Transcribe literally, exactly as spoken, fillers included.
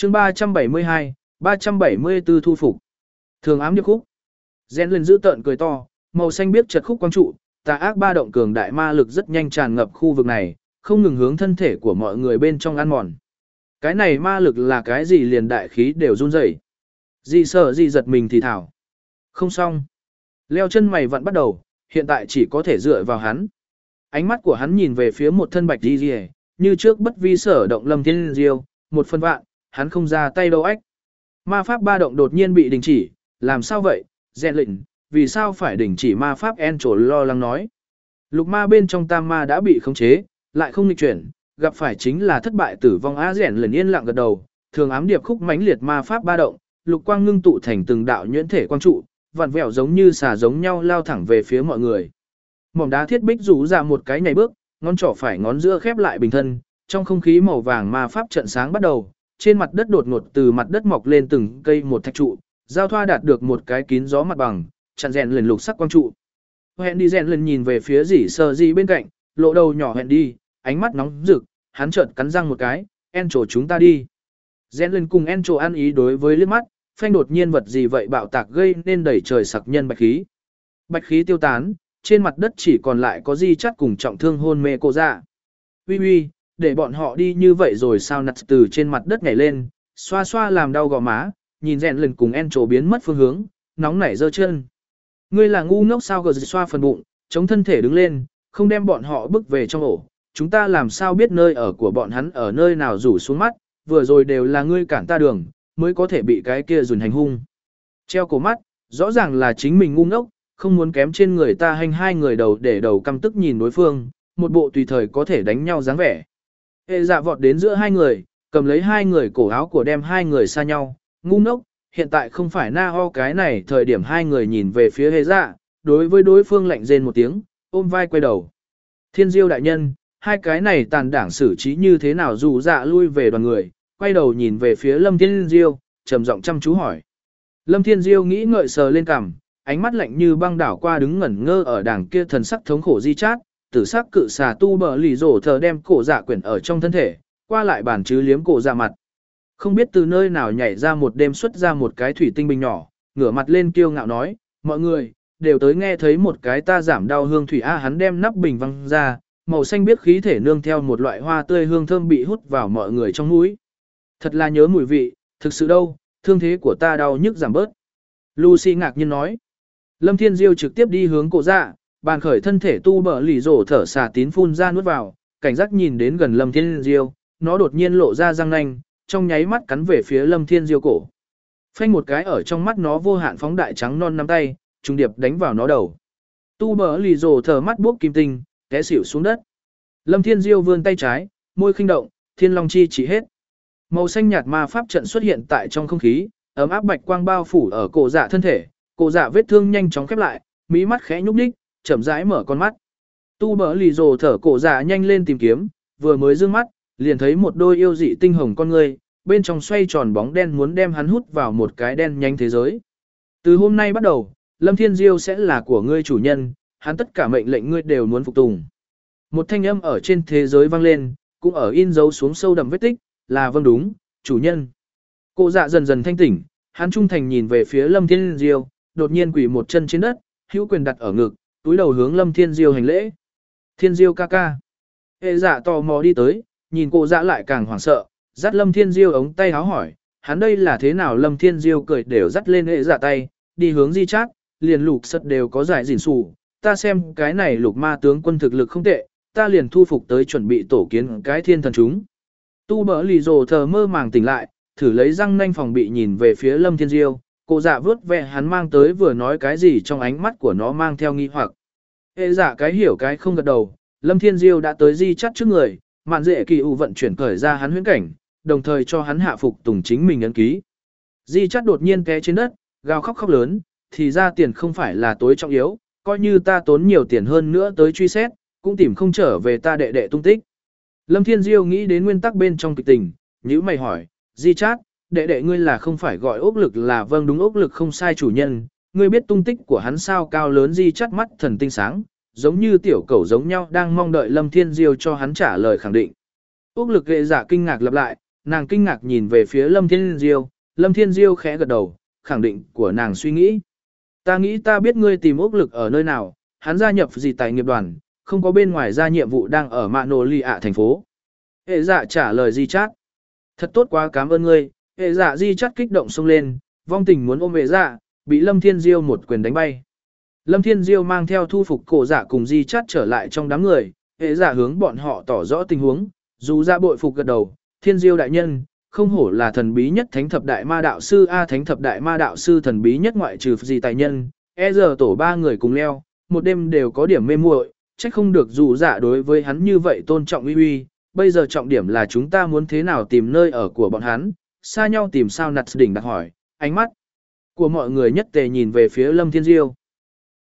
chương ba trăm bảy mươi hai, ba trăm bảy mươi tư thu phục. Thường ám điệp khúc. Rèn lên giữ tợn cười to, màu xanh biếc chật khúc quang trụ, tà ác ba động cường đại ma lực rất nhanh tràn ngập khu vực này, không ngừng hướng thân thể của mọi người bên trong ăn mòn. Cái này ma lực là cái gì liền đại khí đều run rẩy. Gì sợ gì giật mình thì thảo. Không xong. Leo chân mày vặn bắt đầu, hiện tại chỉ có thể dựa vào hắn. Ánh mắt của hắn nhìn về phía một thân bạch đi rìa, như trước bất vi sở động Lâm Thiên Diêu, một phần vạn, hắn không ra tay đâu ách. Ma pháp ba động đột nhiên bị đình chỉ, làm sao vậy, rèn lệnh, vì sao phải đình chỉ ma pháp en trổ lo lắng nói. Lục ma bên trong tam ma đã bị khống chế, lại không nghịch chuyển, gặp phải chính là thất bại tử vong á rèn lần yên lặng gật đầu, thường ám điệp khúc mãnh liệt ma pháp ba động, lục quang ngưng tụ thành từng đạo nhuyễn thể quang trụ, vặn vẹo giống như xà giống nhau lao thẳng về phía mọi người. Mỏm đá thiết bích rủ ra một cái nhảy bước, ngón trỏ phải ngón giữa khép lại bình thân, trong không khí màu vàng ma pháp trận sáng bắt đầu, trên mặt đất đột ngột từ mặt đất mọc lên từng cây một thạch trụ, giao thoa đạt được một cái kín gió mặt bằng, chặn rèn lần lục sắc quang trụ. Hẹn đi rèn lần nhìn về phía dỉ sờ gì bên cạnh, lộ đầu nhỏ hẹn đi, ánh mắt nóng rực, hắn chợt cắn răng một cái, en trổ chúng ta đi. Rèn lần cùng en trổ ăn ý đối với liếc mắt, phanh đột nhiên vật gì vậy bạo tạc gây nên đẩy trời sặc nhân bạch khí. Bạch khí tiêu tán, trên mặt đất chỉ còn lại có di chắt cùng trọng thương hôn mê cô dạ. Uy uy, để bọn họ đi như vậy rồi sao nặt từ trên mặt đất nhảy lên, xoa xoa làm đau gò má, nhìn rèn lần cùng en trổ biến mất phương hướng, nóng nảy giơ chân. Ngươi là ngu ngốc sao gờ xoa phần bụng, chống thân thể đứng lên, không đem bọn họ bước về trong ổ. Chúng ta làm sao biết nơi ở của bọn hắn ở nơi nào rủ xuống mắt, vừa rồi đều là ngươi cản ta đường, mới có thể bị cái kia dùn hành hung. Treo cổ mắt, rõ ràng là chính mình ngu ngốc, không muốn kém trên người ta hành hai người đầu để đầu căm tức nhìn đối phương, một bộ tùy thời có thể đánh nhau dáng vẻ. Hệ dạ vọt đến giữa hai người, cầm lấy hai người cổ áo của đem hai người xa nhau, ngu ngốc, hiện tại không phải na ho cái này thời điểm hai người nhìn về phía hệ dạ, đối với đối phương lạnh rên một tiếng, ôm vai quay đầu. Thiên Diêu đại nhân, hai cái này tàn đảng xử trí như thế nào dù dạ lui về đoàn người, quay đầu nhìn về phía Lâm Thiên Diêu, trầm giọng chăm chú hỏi. Lâm Thiên Diêu nghĩ ngợi sờ lên cằm, ánh mắt lạnh như băng đảo qua đứng ngẩn ngơ ở đàng kia thần sắc thống khổ di chát, tử sắc cự xà tu bờ lì rổ thờ đem cổ dạ quyển ở trong thân thể, qua lại bàn chứ liếm cổ dạ mặt. Không biết từ nơi nào nhảy ra một đêm xuất ra một cái thủy tinh bình nhỏ, ngửa mặt lên kiêu ngạo nói, mọi người, đều tới nghe thấy một cái ta giảm đau hương thủy a hắn đem nắp bình văng ra, màu xanh biếc khí thể nương theo một loại hoa tươi hương thơm bị hút vào mọi người trong mũi. Thật là nhớ mùi vị, thực sự đâu, thương thế của ta đau nhức giảm bớt. Lucy ngạc nhiên nói. Lâm Thiên Diêu trực tiếp đi hướng cổ dạ, bàn khởi thân thể tu bờ lì rổ thở xà tín phun ra nuốt vào, cảnh giác nhìn đến gần Lâm Thiên Diêu, nó đột nhiên lộ ra răng nanh, trong nháy mắt cắn về phía Lâm Thiên Diêu cổ. Phanh một cái ở trong mắt nó vô hạn phóng đại trắng non nắm tay, trùng điệp đánh vào nó đầu. Tu bờ lì rổ thở mắt buốc kim tinh, té xỉu xuống đất. Lâm Thiên Diêu vươn tay trái, môi khinh động, thiên long chi chỉ hết. Màu xanh nhạt ma pháp trận xuất hiện tại trong không khí, ấm áp bạch quang bao phủ ở cổ dạ thân thể, cổ dạ vết thương nhanh chóng khép lại, mí mắt khẽ nhúc nhích, chậm rãi mở con mắt. Tu bờ lì rồ thở cổ dạ nhanh lên tìm kiếm, vừa mới dương mắt, liền thấy một đôi yêu dị tinh hồng con người, bên trong xoay tròn bóng đen muốn đem hắn hút vào một cái đen nhanh thế giới. Từ hôm nay bắt đầu, Lâm Thiên Diêu sẽ là của ngươi chủ nhân, hắn tất cả mệnh lệnh ngươi đều muốn phục tùng. Một thanh âm ở trên thế giới vang lên, cũng ở in dấu xuống sâu đậm vết tích, là vâng đúng, chủ nhân. Cổ dạ dần dần thanh tỉnh, hắn trung thành nhìn về phía Lâm Thiên Diêu, đột nhiên quỳ một chân trên đất, hữu quyền đặt ở ngực, túi đầu hướng Lâm Thiên Diêu hành lễ. Thiên Diêu ca ca. Hệ dạ tò mò đi tới, nhìn cổ dạ lại càng hoảng sợ, dắt Lâm Thiên Diêu ống tay háo hỏi, hắn đây là thế nào? Lâm Thiên Diêu cười đều dắt lên hệ dạ tay, đi hướng di chát, liền lục sật đều có giải dỉn xù, ta xem cái này lục ma tướng quân thực lực không tệ, ta liền thu phục tới chuẩn bị tổ kiến cái thiên thần chúng. Tu bỡ lì rồ thờ mơ màng tỉnh lại, thử lấy răng nanh phòng bị nhìn về phía Lâm Thiên Diêu, cô dạ vớt vẹ hắn mang tới vừa nói cái gì trong ánh mắt của nó mang theo nghi hoặc. Hệ dạ cái hiểu cái không gật đầu, Lâm Thiên Diêu đã tới di chắt trước người, mạn dễ kỳ ủ vận chuyển cởi ra hắn huyễn cảnh, đồng thời cho hắn hạ phục tùng chính mình ấn ký. Di chắt đột nhiên té trên đất, gào khóc khóc lớn, thì ra tiền không phải là tối trọng yếu, coi như ta tốn nhiều tiền hơn nữa tới truy xét, cũng tìm không trở về ta đệ đệ tung tích. Lâm Thiên Diêu nghĩ đến nguyên tắc bên trong kịch tình, nhíu mày hỏi, Di chát, đệ đệ ngươi là không phải gọi ốc lực là vâng đúng ốc lực không sai chủ nhân, ngươi biết tung tích của hắn sao? Cao lớn Di chát mắt thần tinh sáng, giống như tiểu cẩu giống nhau đang mong đợi Lâm Thiên Diêu cho hắn trả lời khẳng định. Ốc lực ghệ giả kinh ngạc lặp lại, nàng kinh ngạc nhìn về phía Lâm Thiên Diêu, Lâm Thiên Diêu khẽ gật đầu, khẳng định của nàng suy nghĩ. Ta nghĩ ta biết ngươi tìm ốc lực ở nơi nào, hắn gia nhập gì tài nghiệp đoàn, không có bên ngoài ra nhiệm vụ đang ở Mạ Nổ Lì ạ thành phố. Hệ dạ trả lời Di Chát. Thật tốt quá, cảm ơn ngươi. Hệ dạ Di Chát kích động xông lên, vong tình muốn ôm hệ dạ, bị Lâm Thiên Diêu một quyền đánh bay. Lâm Thiên Diêu mang theo thu phục cổ dạ cùng Di Chát trở lại trong đám người, hệ dạ hướng bọn họ tỏ rõ tình huống, dù ra bội phục gật đầu, Thiên Diêu đại nhân, không hổ là thần bí nhất thánh thập đại ma đạo sư A, thánh thập đại ma đạo sư thần bí nhất ngoại trừ gì tài nhân, e giờ tổ ba người cùng leo, một đêm đều có điểm mê muội, trách không được dù dạ đối với hắn như vậy tôn trọng uy uy, bây giờ trọng điểm là chúng ta muốn thế nào tìm nơi ở của bọn hắn, xa nhau tìm sao nặt đỉnh đặt hỏi, ánh mắt của mọi người nhất tề nhìn về phía Lâm Thiên Diêu.